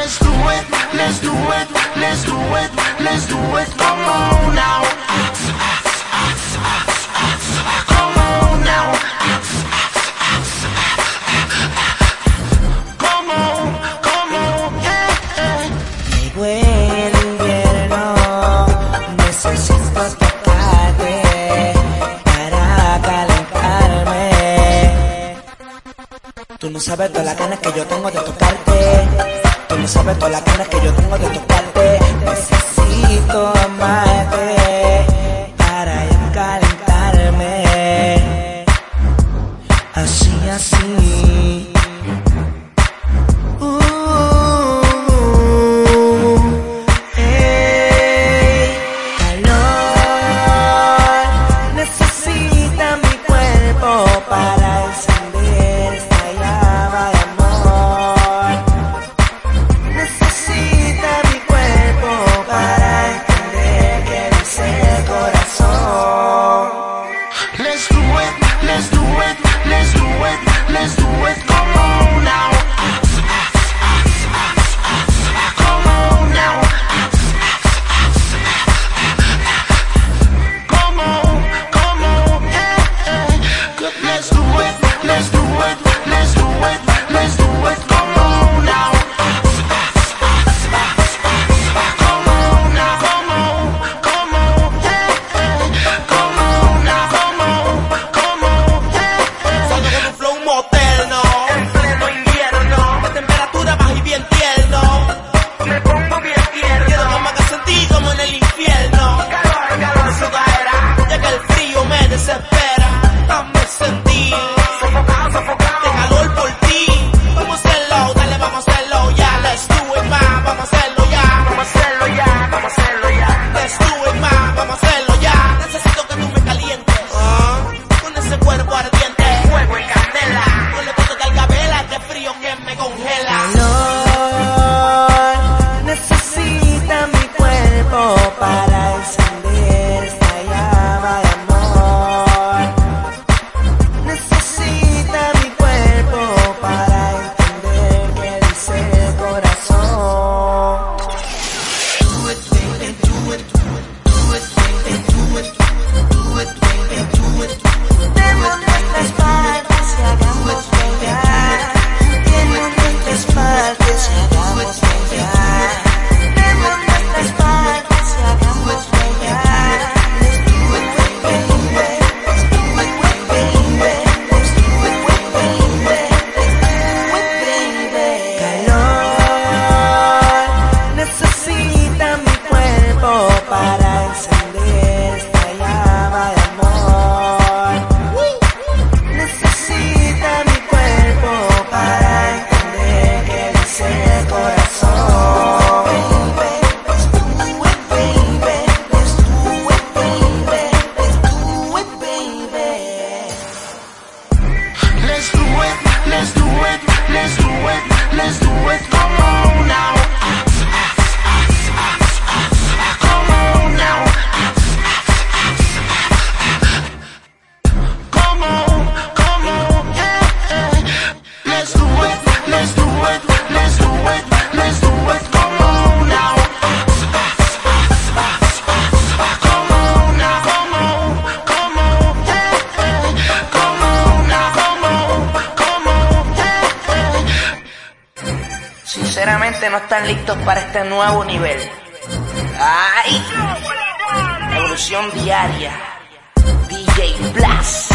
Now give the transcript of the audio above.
Let's do it, let's do it, let's do it, let's do it. Come on now. Come on now. Come on, yeah. Llegó el invierno, necesito tocarte para calentarme. Tú no sabes todas las ganas que yo tengo de tocarte. Tú no sabes todas las ganas que yo tengo de tocarte. Necesito amarte para yo calentarme. Así, así. Let's do it, come on now. Come on now. Come on, yeah. Good. Let's do it, let's do it, let's do it, let's do it, come on now. Come on now, come on, yeah. Come on now, come on, yeah. Salgo con un flow moderno, en pleno invierno, la temperatura baja y bien tierno. Me pongo bien tierno, quiero que me haga sentir como en el infierno. Calor, sudadera, ya que el frío me desespera. Dame sentir, sofocado, de calor por ti. Vamos a hacerlo, dale, vamos a hacerlo ya. Let's do it, ma, vamos a hacerlo ya. Vamos a hacerlo ya, vamos a hacerlo ya. Let's do it, ma, vamos a hacerlo ya. Necesito que tú me calientes, con ese cuerpo ardiente. Fuego en candela, con los dedos de algabela, este frío que me congela. Calor, necesita mi cuerpo para encender esta llama de amor. Necesita mi cuerpo para entender qué dice el corazón. Do it, baby, do it, do it, baby, do it, do it, baby, do it. Demos nuestras partes y hagamos brillar. Demos nuestras partes y hagamos brillar. Demos nuestras partes y hagamos brillar. Let's do it, baby. Let's do it, baby. Let's do it, baby. Let's do it, baby. Calor, necesita mi cuerpo para encender esta llama de amor. Necesita mi cuerpo para entender qué dice el corazón. Let's do it, baby. Let's do it, baby. Let's do it, baby. Let's do it, let's do it, let's do it, let's do it, come on now. Come on now. Come on, yeah. Let's do it, let's do it, let's do it, let's do it, come on now. Come on now, come on, yeah. Come on now, come on, yeah. Sinceramente no están listos para este nuevo nivel. ¡Ay! Evolución diaria. DJ Blast.